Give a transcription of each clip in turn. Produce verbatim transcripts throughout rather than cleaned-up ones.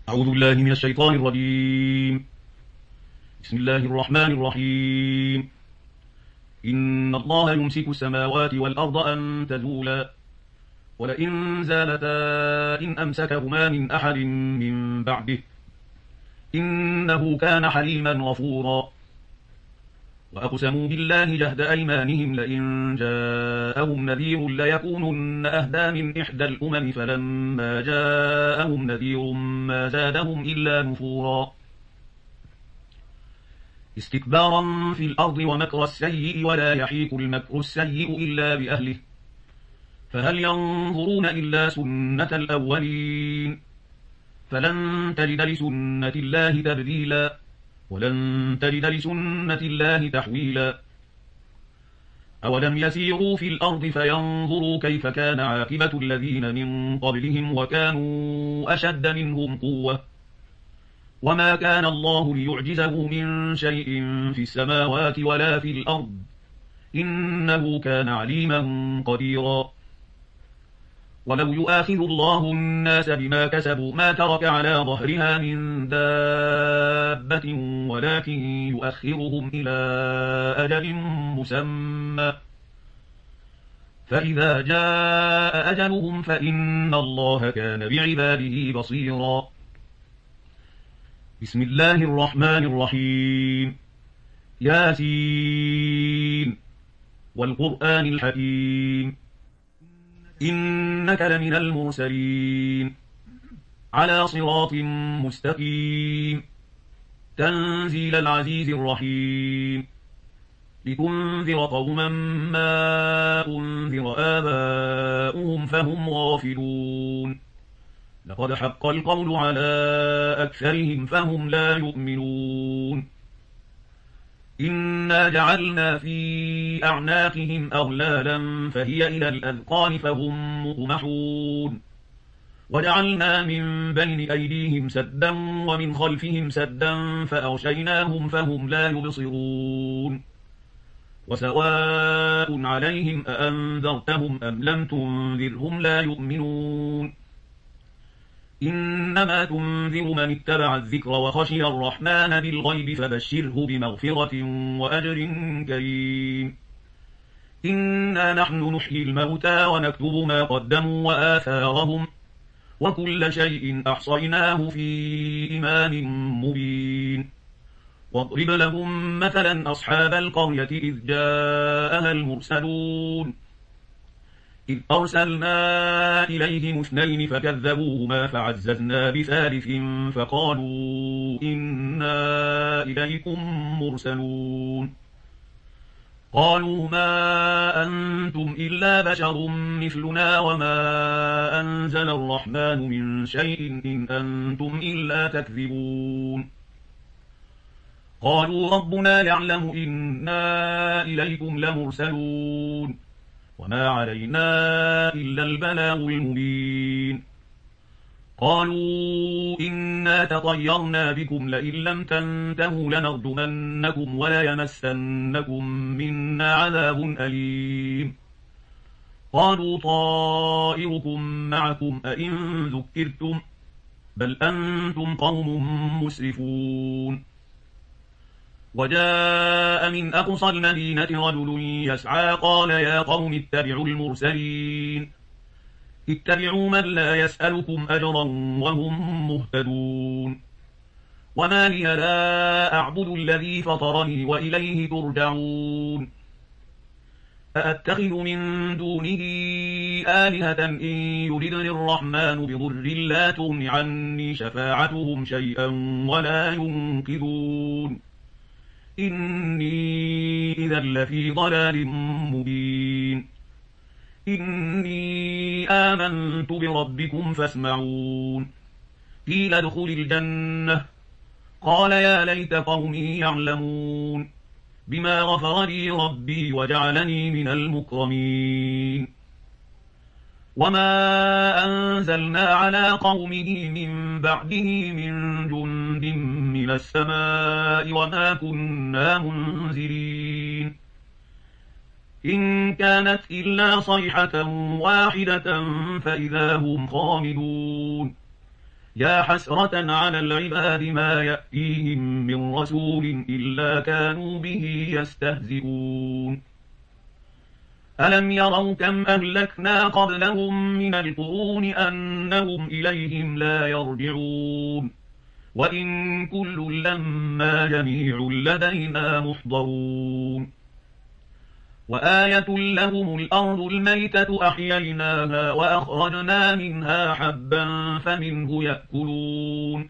أعوذ بالله من الشيطان الرجيم. بسم الله الرحمن الرحيم. إن الله يمسك السماوات والأرض أن تزولا ولئن زالتا إن أمسكهما من أحد من بعده إنه كان حليما غفورا. وأقسموا بالله جهد أيمانهم لئن جاءهم نذير ليكونن أهدى من إحدى الأمم فلما جاءهم نذير ما زادهم إلا نفورا. استكبارا في الأرض ومكر السيء ولا يحيق المكر السيء إلا بأهله فهل ينظرون إلا سنة الأولين فلن تجد لسنة الله تبديلا ولن تجد لسنة الله تحويلا. أولم يسيروا في الأرض فينظروا كيف كان عاقبة الذين من قبلهم وكانوا أشد منهم قوة وما كان الله ليعجزه من شيء في السماوات ولا في الأرض إنه كان عليما قديرا. ولو يؤاخذ الله الناس بما كسبوا ما ترك على ظهرها من دابة ولكن يؤخرهم إلى أجل مسمى فإذا جاء أجلهم فإن الله كان بعباده بصيرا. بسم الله الرحمن الرحيم. ياسين والقرآن الحكيم إنك لمن المرسلين على صراط مستقيم تنزيل العزيز الرحيم لتنذر قوما ما أنذر آباؤهم فهم غافلون لقد حق القول على أكثرهم فهم لا يؤمنون. إنا جعلنا في أعناقهم أغلالا فهي إلى الأذقان فهم مطمحون وجعلنا من بين أيديهم سدا ومن خلفهم سدا فأغشيناهم فهم لا يبصرون وسواء عليهم أأنذرتهم أم لم تنذرهم لا يؤمنون. إنما تنذر من اتبع الذكر وخشي الرحمن بالغيب فبشره بمغفرة وأجر كريم. إنا نحن نحيي الموتى ونكتب ما قدموا وآثارهم وكل شيء أحصيناه في إمام مبين. واضرب لهم مثلا أصحاب القرية إذ جاءها المرسلون إذ أرسلنا إليهم اثنين فكذبوهما فعززنا بثالث فقالوا إنا إليكم مرسلون. قالوا ما أنتم إلا بشر مثلنا وما أنزل الرحمن من شيء إن أنتم إلا تكذبون. قالوا ربنا يعلم إنا إليكم لمرسلون وما علينا إلا البلاغ المبين. قالوا إنا تطيرنا بكم لئن لم تنتهوا لنرجمنكم وليمسنكم منا عذاب أليم. قالوا طائركم معكم أئن ذكرتم بل أنتم قوم مسرفون. وجاء من أقصى المدينة رجل يسعى قال يا قوم اتبعوا المرسلين اتبعوا من لا يسألكم أجرا وهم مهتدون. وما لي لا أعبد الذي فطرني وإليه ترجعون. أأتخذ من دونه آلهة إن يردني الرحمن بضر لا تغن عني شفاعتهم شيئا ولا ينقذون. إني إذا لفي ضلال مبين. إني آمنت بربكم فاسمعون. قيل ادخل الجنة قال يا ليت قومي يعلمون بما غفر لي ربي وجعلني من المكرمين. وما أنزلنا على قومه من بعده من جند من السماء وما كنا منزلين إن كانت إلا صيحة واحدة فإذا هم خامدون. يا حسرة على العباد ما يأتيهم من رسول إلا كانوا به يستهزئون ألم يروا كم أهلكنا قبلهم من القرون أنهم إليهم لا يرجعون وإن كل لما جميع لدينا محضرون وآية لهم الأرض الميتة أحييناها وأخرجنا منها حبا فمنه يأكلون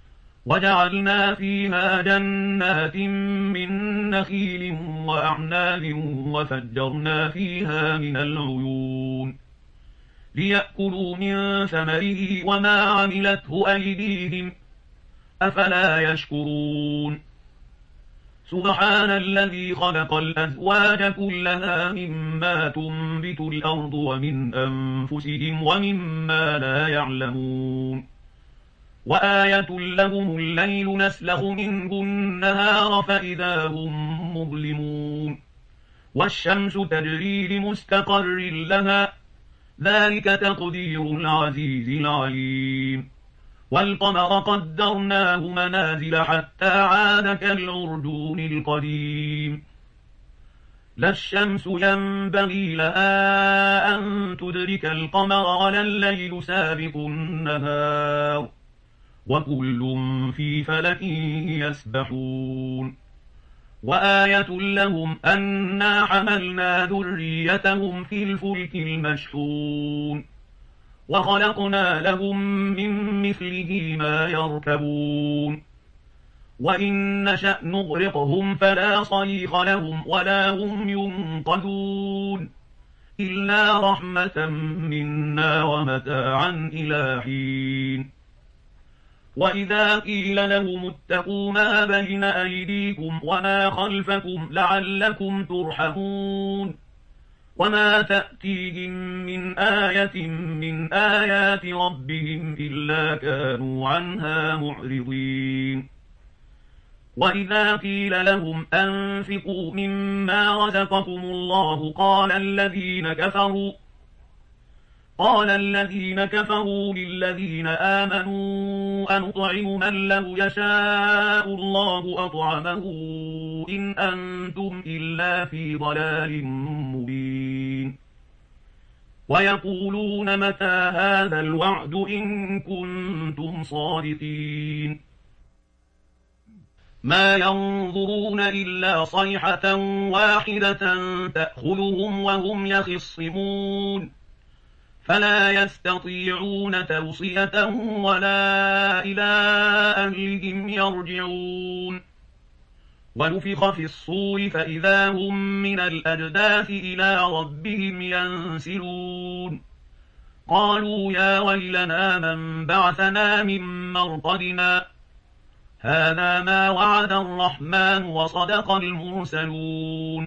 وجعلنا فيها جنات من نخيل وأعناب وفجرنا فيها من العيون ليأكلوا من ثمره وما عملته أيديهم أفلا يشكرون سبحان الذي خلق الأزواج كلها مما تنبت الأرض ومن أنفسهم ومما لا يعلمون وآية لهم الليل نسلخ منه النهار فإذا هم مظلمون والشمس تجري لمستقر لها ذلك تقدير العزيز العليم والقمر قدرناه منازل حتى عاد كالعرجون القديم لا الشمس ينبغي لها أن تدرك القمر ولا الليل سابق النهار وكل في فلك يسبحون وآية لهم أنا حملنا ذريتهم في الفلك المشحون وخلقنا لهم من مثله ما يركبون وإن نشأ نغرقهم فلا صريخ لهم ولا هم ينقذون إلا رحمة منا ومتاعا إلى حين وإذا قيل لهم اتقوا ما بين أيديكم وما خلفكم لعلكم ترحمون وما تأتيهم من آية من آيات ربهم إلا كانوا عنها معرضين وإذا قيل لهم أنفقوا مما رزقكم الله قال الذين كفروا قال الذين كفروا للذين آمنوا أنطعم من لو يشاء الله أطعمه إن أنتم إلا في ضلال مبين ويقولون متى هذا الوعد إن كنتم صادقين ما ينظرون إلا صيحة واحدة تأخذهم وهم يخصمون فلا يستطيعون توصية ولا إلى أهلهم يرجعون ونفخ في الصور فإذا هم من الأجداث إلى ربهم ينسلون قالوا يا ويلنا من بعثنا من مرقدنا هذا ما وعد الرحمن وصدق المرسلون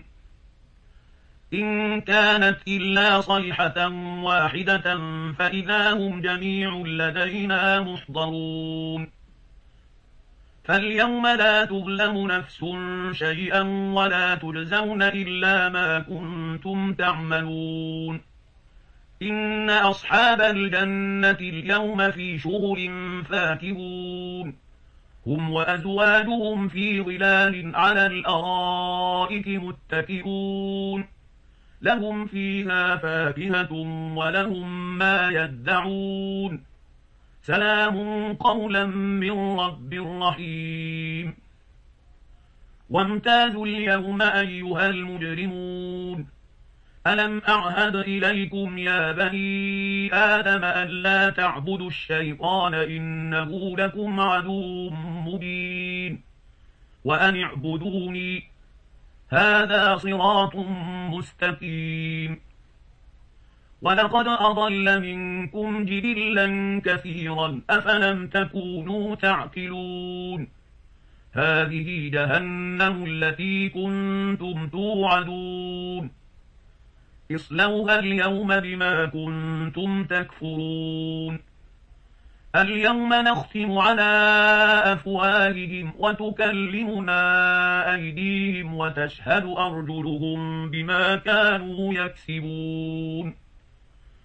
إن كانت إلا صيحة واحدة فإذا هم جميع لدينا محضرون فاليوم لا تظلم نفس شيئا ولا تجزون إلا ما كنتم تعملون إن أصحاب الجنة اليوم في شغل فاكهون هم وأزواجهم في ظلال على الأرائك متكئون لهم فيها فاكهة ولهم ما يدعون سلام قولا من رب رحيم وامتازوا اليوم أيها المجرمون ألم أعهد إليكم يا بني آدم ألا تعبدوا الشيطان إنه لكم عدو مبين وأن اعبدوني هذا صراط مستقيم ولقد أضل منكم جبلا كثيرا أفلم تكونوا تعقلون هذه جهنم التي كنتم توعدون اصلوها اليوم بما كنتم تكفرون اليوم نختم على أفواههم وتكلمنا أيديهم وتشهد أرجلهم بما كانوا يكسبون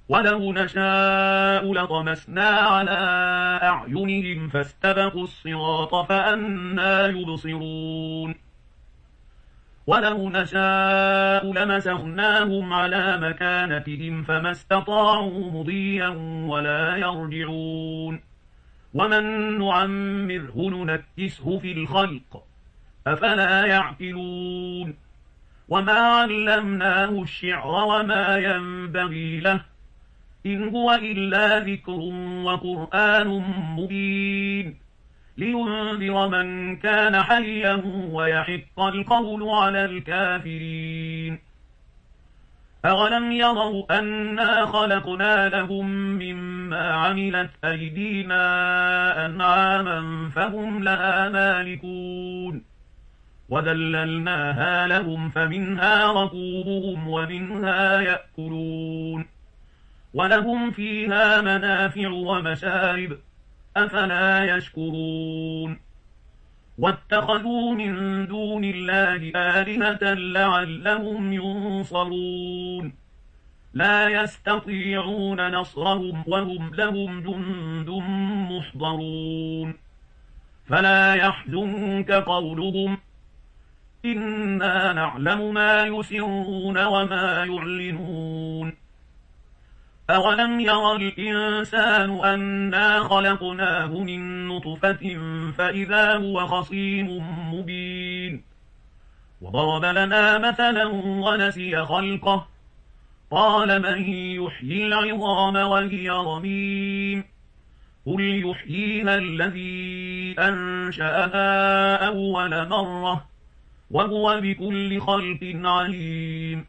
ولو نشاء لطمسنا على أعينهم فاستبقوا الصراط فأنى يبصرون ولو نشاء لمسخناهم على مكانتهم فما استطاعوا مضيا ولا يرجعون ومن نعمره ننكسه في الخلق أفلا يعقلون وما علمناه الشعر وما ينبغي له إن هو إلا ذكر وقرآن مبين لينذر من كان حيا ويحق القول على الكافرين أولم يروا أنا خلقنا لهم مما عملت أيدينا أنعاما فهم لها مالكون وذللناها لهم فمنها ركوبهم ومنها يأكلون ولهم فيها منافع ومشارب أفلا يشكرون واتخذوا من دون الله آلهة لعلهم ينصرون لا يستطيعون نصرهم وهم لهم جند محضرون فلا يحزنك قولهم إنا نعلم ما يسرون وما يعلنون أولم ير الإنسان أنا خلقناه من نطفة فإذا هو خصيم مبين وضرب لنا مثلا ونسي خلقه قال من يحيي العظام وهي رميم قل يحييها الذي أنشأها أول مرة وهو بكل خلق عليم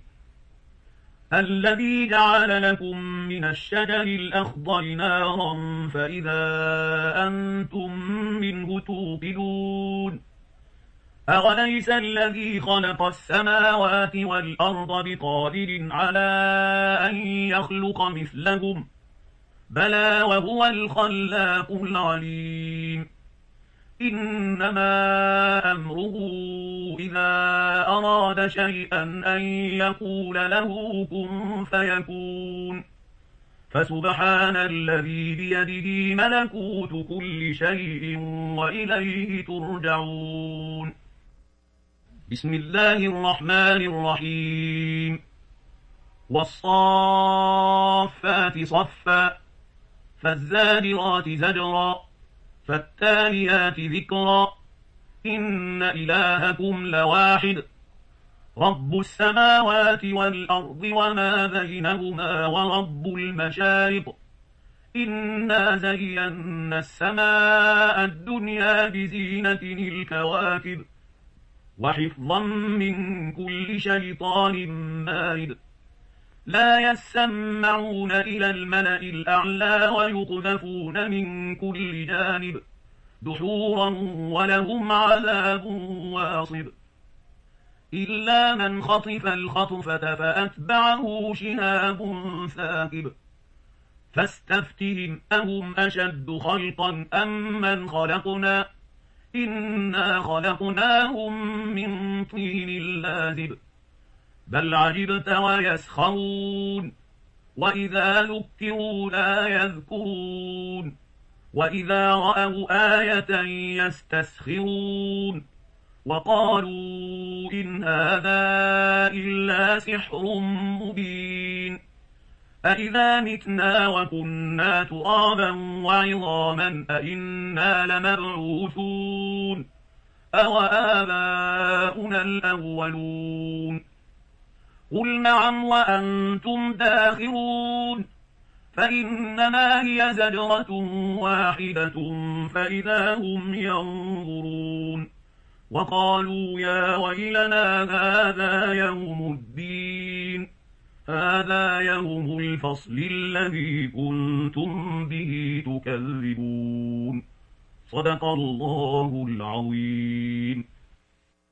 الذي جعل لكم من الشجر الأخضر نارا فإذا أنتم منه توقدون أوليس الذي خلق السماوات والأرض بقادر على أن يخلق مثلهم بلى وهو الخلاق العليم إنما أمره إذا أراد شيئا أن يقول له كن فيكون فسبحان الذي بيده ملكوت كل شيء وإليه ترجعون بسم الله الرحمن الرحيم والصافات صفا فالزاجرات زجرا فالتاليات ذكرا إن إلهكم لواحد رب السماوات والأرض وما بينهما ورب المشارق إنا زينا السماء الدنيا بزينة الكواكب وحفظا من كل شيطان مارد لا يسمعون إلى الملأ الأعلى ويقذفون من كل جانب دحورا ولهم عذاب واصب إلا من خطف الخطفة فأتبعه شهاب ثاقب فاستفتهم أهم أشد خلقا أم من خلقنا إنا خلقناهم من طين لازب بل عجبت ويسخرون وإذا ذكروا لا يذكرون وإذا رأوا آية يستسخرون وقالوا إن هذا إلا سحر مبين أإذا متنا وكنا ترابا وعظاما أإنا لمبعوثون أو آباؤنا الأولون قل نعم وأنتم داخرون فإنما هي زجرة واحدة فإذا هم ينظرون وقالوا يا ويلنا هذا يوم الدين هذا يوم الفصل الذي كنتم به تكذبون صدق الله العظيم.